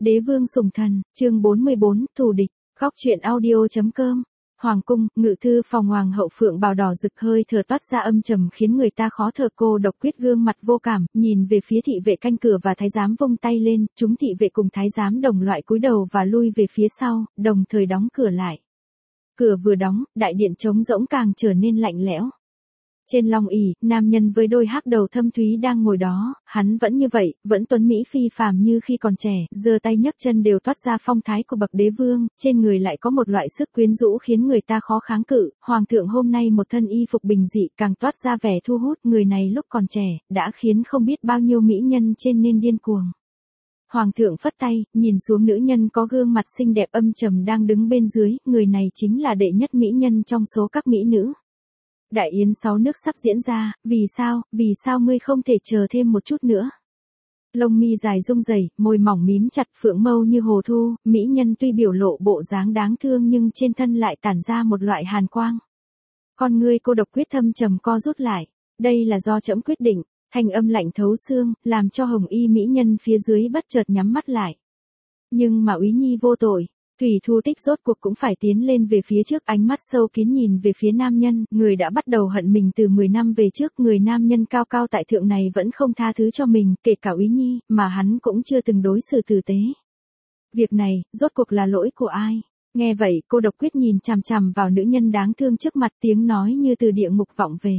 Đế vương sủng thần, chương 44, thù địch, góc truyện audio.com. Hoàng cung, ngự thư phòng hoàng hậu Phượng bào đỏ rực hơi thở toát ra âm trầm khiến người ta khó thở. Cô Độc Quyết gương mặt vô cảm, nhìn về phía thị vệ canh cửa và thái giám vung tay lên, chúng thị vệ cùng thái giám đồng loại cúi đầu và lui về phía sau, đồng thời đóng cửa lại. Cửa vừa đóng, đại điện trống rỗng càng trở nên lạnh lẽo. Trên long ỷ, nam nhân với đôi hắc đầu thâm thúy đang ngồi đó, hắn vẫn như vậy, vẫn tuấn mỹ phi phàm như khi còn trẻ, giơ tay nhấc chân đều toát ra phong thái của bậc đế vương, trên người lại có một loại sức quyến rũ khiến người ta khó kháng cự. Hoàng thượng hôm nay một thân y phục bình dị càng toát ra vẻ thu hút, người này lúc còn trẻ, đã khiến không biết bao nhiêu mỹ nhân trên nên điên cuồng. Hoàng thượng phất tay, nhìn xuống nữ nhân có gương mặt xinh đẹp âm trầm đang đứng bên dưới, người này chính là đệ nhất mỹ nhân trong số các mỹ nữ. Đại yến 6 nước sắp diễn ra, vì sao ngươi không thể chờ thêm một chút nữa? Lông mi dài rung rẩy, môi mỏng mím chặt, phượng mâu như hồ thu, mỹ nhân tuy biểu lộ bộ dáng đáng thương nhưng trên thân lại tản ra một loại hàn quang. Con ngươi Cô Độc Quyết thâm trầm co rút lại, đây là do trẫm quyết định, thanh âm lạnh thấu xương, làm cho hồng y mỹ nhân phía dưới bất chợt nhắm mắt lại. Nhưng mà Úy Nhi vô tội. Thủy Thu Tích rốt cuộc cũng phải tiến lên về phía trước, ánh mắt sâu kín nhìn về phía nam nhân, người đã bắt đầu hận mình từ 10 năm về trước, người nam nhân cao cao tại thượng này vẫn không tha thứ cho mình, kể cả Úy Nhi, mà hắn cũng chưa từng đối xử tử tế. Việc này, rốt cuộc là lỗi của ai? Nghe vậy, Cô Độc Quyết nhìn chằm chằm vào nữ nhân đáng thương trước mặt, tiếng nói như từ địa ngục vọng về.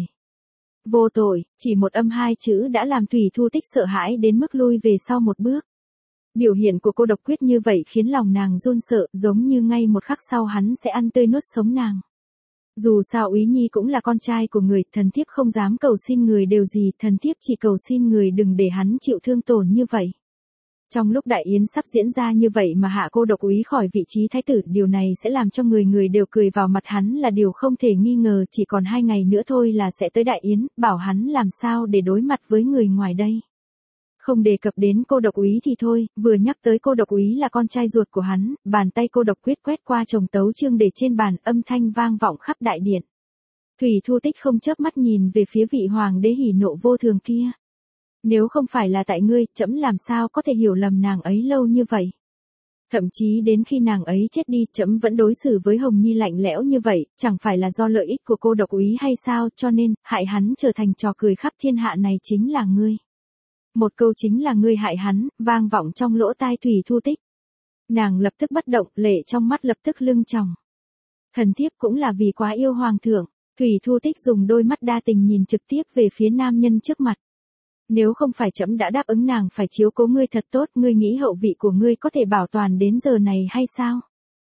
Vô tội, chỉ một âm hai chữ đã làm Thủy Thu Tích sợ hãi đến mức lui về sau một bước. Biểu hiện của Cô Độc Quyết như vậy khiến lòng nàng run sợ, giống như ngay một khắc sau hắn sẽ ăn tươi nuốt sống nàng. Dù sao Úy Nhi cũng là con trai của người, thần thiếp không dám cầu xin người điều gì, thần thiếp chỉ cầu xin người đừng để hắn chịu thương tổn như vậy. Trong lúc đại yến sắp diễn ra như vậy mà hạ Cô Độc Úy khỏi vị trí thái tử, điều này sẽ làm cho người đều cười vào mặt hắn là điều không thể nghi ngờ, chỉ còn 2 ngày nữa thôi là sẽ tới đại yến, bảo hắn làm sao để đối mặt với người ngoài đây. Không đề cập đến Cô Độc Úy thì thôi, vừa nhắc tới Cô Độc Úy là con trai ruột của hắn, bàn tay Cô Độc Quyết quét qua chồng tấu chương để trên bàn, âm thanh vang vọng khắp đại điện. Thủy Thu Tích không chớp mắt nhìn về phía vị hoàng đế hỉ nộ vô thường kia. Nếu không phải là tại ngươi, trẫm làm sao có thể hiểu lầm nàng ấy lâu như vậy. Thậm chí đến khi nàng ấy chết đi, trẫm vẫn đối xử với Hồng Nhi lạnh lẽo như vậy, chẳng phải là do lợi ích của Cô Độc Úy hay sao, cho nên, hại hắn trở thành trò cười khắp thiên hạ này chính là ngươi. Một câu chính là ngươi hại hắn, vang vọng trong lỗ tai Thủy Thu Tích. Nàng lập tức bất động, lệ trong mắt lập tức lưng tròng. Thần thiếp cũng là vì quá yêu hoàng thượng. Thủy Thu Tích dùng đôi mắt đa tình nhìn trực tiếp về phía nam nhân trước mặt. Nếu không phải trẫm đã đáp ứng nàng phải chiếu cố ngươi thật tốt, ngươi nghĩ hậu vị của ngươi có thể bảo toàn đến giờ này hay sao?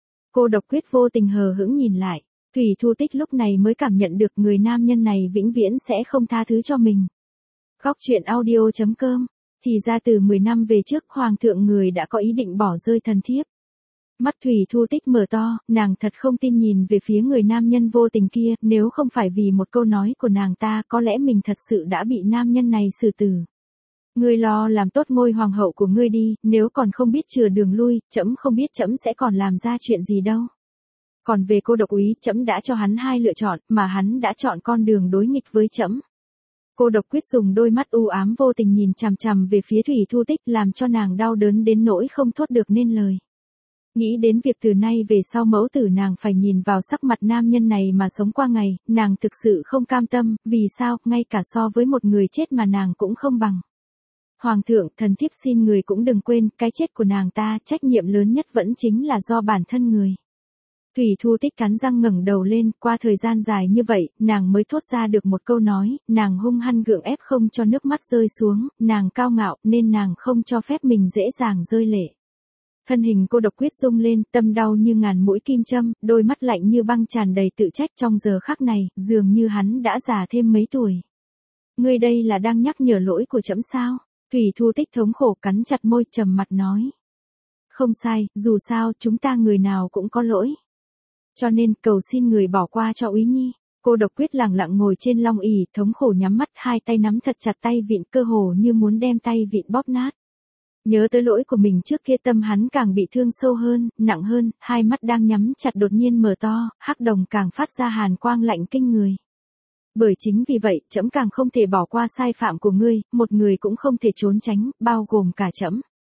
Cô Độc Quyết vô tình hờ hững nhìn lại. Thủy Thu Tích lúc này mới cảm nhận được người nam nhân này vĩnh viễn sẽ không tha thứ cho mình. Góc truyện audio.com. Thì ra từ 10 năm về trước, hoàng thượng người đã có ý định bỏ rơi thần thiếp. Mắt Thủy Thu Tích mở to, nàng thật không tin nhìn về phía người nam nhân vô tình kia, nếu không phải vì một câu nói của nàng ta, có lẽ mình thật sự đã bị nam nhân này xử tử. Ngươi lo làm tốt ngôi hoàng hậu của ngươi đi, nếu còn không biết chừa đường lui, trẫm không biết trẫm sẽ còn làm ra chuyện gì đâu. Còn về Cô Độc Úy, trẫm đã cho hắn 2 lựa chọn, mà hắn đã chọn con đường đối nghịch với trẫm. Cô Độc Quyết dùng đôi mắt u ám vô tình nhìn chằm chằm về phía Thủy Thu Tích, làm cho nàng đau đớn đến nỗi không thốt được nên lời. Nghĩ đến việc từ nay về sau mẫu tử nàng phải nhìn vào sắc mặt nam nhân này mà sống qua ngày, nàng thực sự không cam tâm, vì sao, ngay cả so với một người chết mà nàng cũng không bằng. Hoàng thượng, thần thiếp xin người cũng đừng quên, cái chết của nàng ta, trách nhiệm lớn nhất vẫn chính là do bản thân người. Thủy Thu Tích cắn răng ngẩng đầu lên, qua thời gian dài như vậy, nàng mới thốt ra được một câu nói, nàng hung hăng gượng ép không cho nước mắt rơi xuống, nàng cao ngạo, nên nàng không cho phép mình dễ dàng rơi lệ. Thân hình Cô Độc Quyết rung lên, tâm đau như ngàn mũi kim châm, đôi mắt lạnh như băng tràn đầy tự trách trong giờ khắc này, dường như hắn đã già thêm mấy tuổi. Ngươi đây là đang nhắc nhở lỗi của trẫm sao? Thủy Thu Tích thống khổ cắn chặt môi trầm mặt nói. Không sai, dù sao chúng ta người nào cũng có lỗi. Cho nên cầu xin người bỏ qua cho Úy Nhi. Cô Độc Quyết lẳng lặng ngồi trên long ỷ, thống khổ nhắm mắt, 2 tay nắm thật chặt tay vịn, cơ hồ như muốn đem tay vịn bóp nát. Nhớ tới lỗi của mình trước kia, tâm hắn càng bị thương sâu hơn, nặng hơn, 2 mắt đang nhắm chặt đột nhiên mở to, hắc đồng càng phát ra hàn quang lạnh kinh người. Bởi chính vì vậy, trẫm càng không thể bỏ qua sai phạm của ngươi, một người cũng không thể trốn tránh, bao gồm cả trẫm.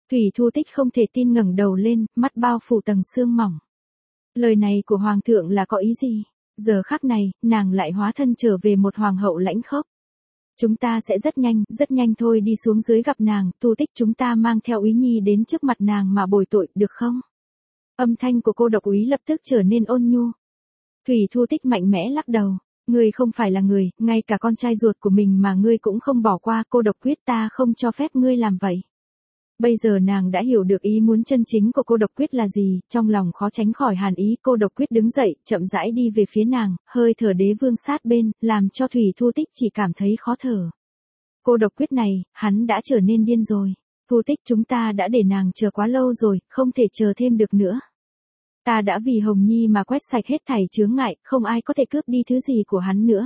Thủy Thu Tích không thể tin ngẩng đầu lên, mắt bao phủ tầng sương mỏng. Lời này của Hoàng thượng là có ý gì? Giờ khắc này, nàng lại hóa thân trở về một hoàng hậu lãnh khốc. Chúng ta sẽ rất nhanh thôi đi xuống dưới gặp nàng, Thu Tích chúng ta mang theo Úy Nhi đến trước mặt nàng mà bồi tội, được không? Âm thanh của cô độc úy lập tức trở nên ôn nhu. Thủy Thu Tích mạnh mẽ lắc đầu. Ngươi không phải là người, ngay cả con trai ruột của mình mà ngươi cũng không bỏ qua, cô độc quyết ta không cho phép ngươi làm vậy. Bây giờ nàng đã hiểu được ý muốn chân chính của cô độc quyết là gì, trong lòng khó tránh khỏi hàn ý, cô độc quyết đứng dậy, chậm rãi đi về phía nàng, hơi thở đế vương sát bên, làm cho Thủy Thu Tích chỉ cảm thấy khó thở. Cô độc quyết này, hắn đã trở nên điên rồi. Thu Tích chúng ta đã để nàng chờ quá lâu rồi, không thể chờ thêm được nữa. Ta đã vì Hồng Nhi mà quét sạch hết thảy chướng ngại, không ai có thể cướp đi thứ gì của hắn nữa.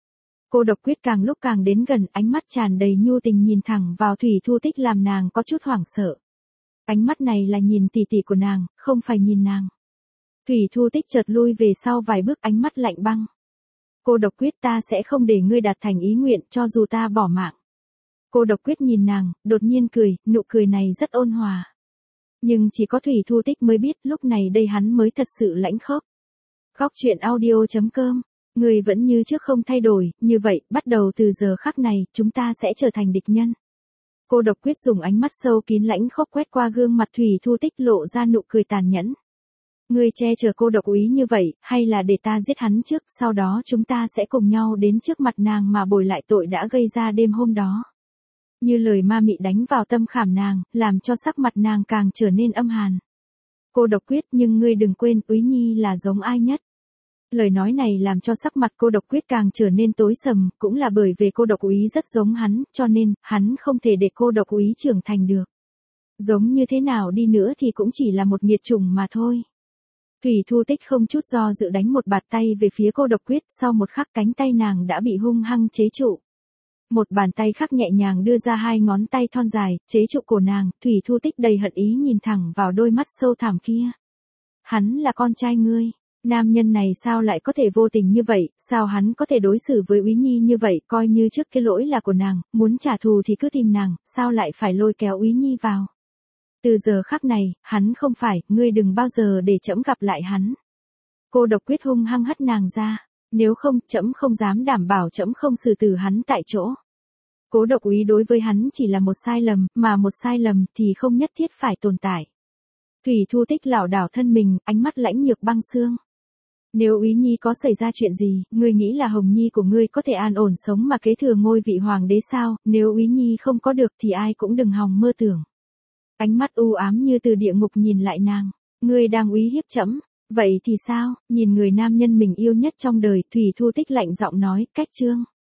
Cô độc quyết càng lúc càng đến gần, ánh mắt tràn đầy nhu tình nhìn thẳng vào Thủy Thu Tích làm nàng có chút hoảng sợ. Ánh mắt này là nhìn tỉ tỉ của nàng, không phải nhìn nàng. Thủy Thu Tích chợt lui về sau vài bước, ánh mắt lạnh băng. Cô độc quyết ta sẽ không để ngươi đạt thành ý nguyện cho dù ta bỏ mạng. Cô độc quyết nhìn nàng, đột nhiên cười, nụ cười này rất ôn hòa. Nhưng chỉ có Thủy Thu Tích mới biết lúc này đây hắn mới thật sự lãnh khốc. Góc truyện audio.com. Người vẫn như trước không thay đổi, như vậy, bắt đầu từ giờ khắc này, chúng ta sẽ trở thành địch nhân. Cô độc quyết dùng ánh mắt sâu kín lãnh khốc quét qua gương mặt Thủy Thu Tích lộ ra nụ cười tàn nhẫn. Ngươi che chở cô độc úy như vậy, hay là để ta giết hắn trước, sau đó chúng ta sẽ cùng nhau đến trước mặt nàng mà bồi lại tội đã gây ra đêm hôm đó. Như lời ma mị đánh vào tâm khảm nàng, làm cho sắc mặt nàng càng trở nên âm hàn. Cô độc quyết, nhưng ngươi đừng quên, Úy Nhi là giống ai nhất. Lời nói này làm cho sắc mặt cô độc quyết càng trở nên tối sầm, cũng là bởi vì cô độc úy rất giống hắn, cho nên, hắn không thể để cô độc úy trưởng thành được. Giống như thế nào đi nữa thì cũng chỉ là một nghiệt chủng mà thôi. Thủy Thu Tích không chút do dự đánh một bạt tay về phía cô độc quyết, sau một khắc cánh tay nàng đã bị hung hăng chế trụ. Một bàn tay khác nhẹ nhàng đưa ra hai ngón tay thon dài, chế trụ cổ nàng, Thủy Thu Tích đầy hận ý nhìn thẳng vào đôi mắt sâu thẳm kia. Hắn là con trai ngươi, nam nhân này sao lại có thể vô tình như vậy, sao hắn có thể đối xử với Úy Nhi như vậy, coi như trước cái lỗi là của nàng, muốn trả thù thì cứ tìm nàng, sao lại phải lôi kéo Úy Nhi vào. Từ giờ khắc này, hắn không phải, ngươi đừng bao giờ để trẫm gặp lại hắn. Cô độc quyết hung hăng hất nàng ra. Nếu không, trẫm không dám đảm bảo trẫm không xử tử hắn tại chỗ. Cố độc úy đối với hắn chỉ là một sai lầm, mà một sai lầm thì không nhất thiết phải tồn tại. Thủy Thu Tích lảo đảo thân mình, ánh mắt lãnh nhược băng xương. Nếu Úy Nhi có xảy ra chuyện gì, ngươi nghĩ là Hồng Nhi của ngươi có thể an ổn sống mà kế thừa ngôi vị hoàng đế sao, nếu Úy Nhi không có được thì ai cũng đừng hòng mơ tưởng. Ánh mắt u ám như từ địa ngục nhìn lại nàng, ngươi đang uy hiếp trẫm. Vậy thì sao, nhìn người nam nhân mình yêu nhất trong đời, Thủy Thu Tích lạnh giọng nói, cách chương.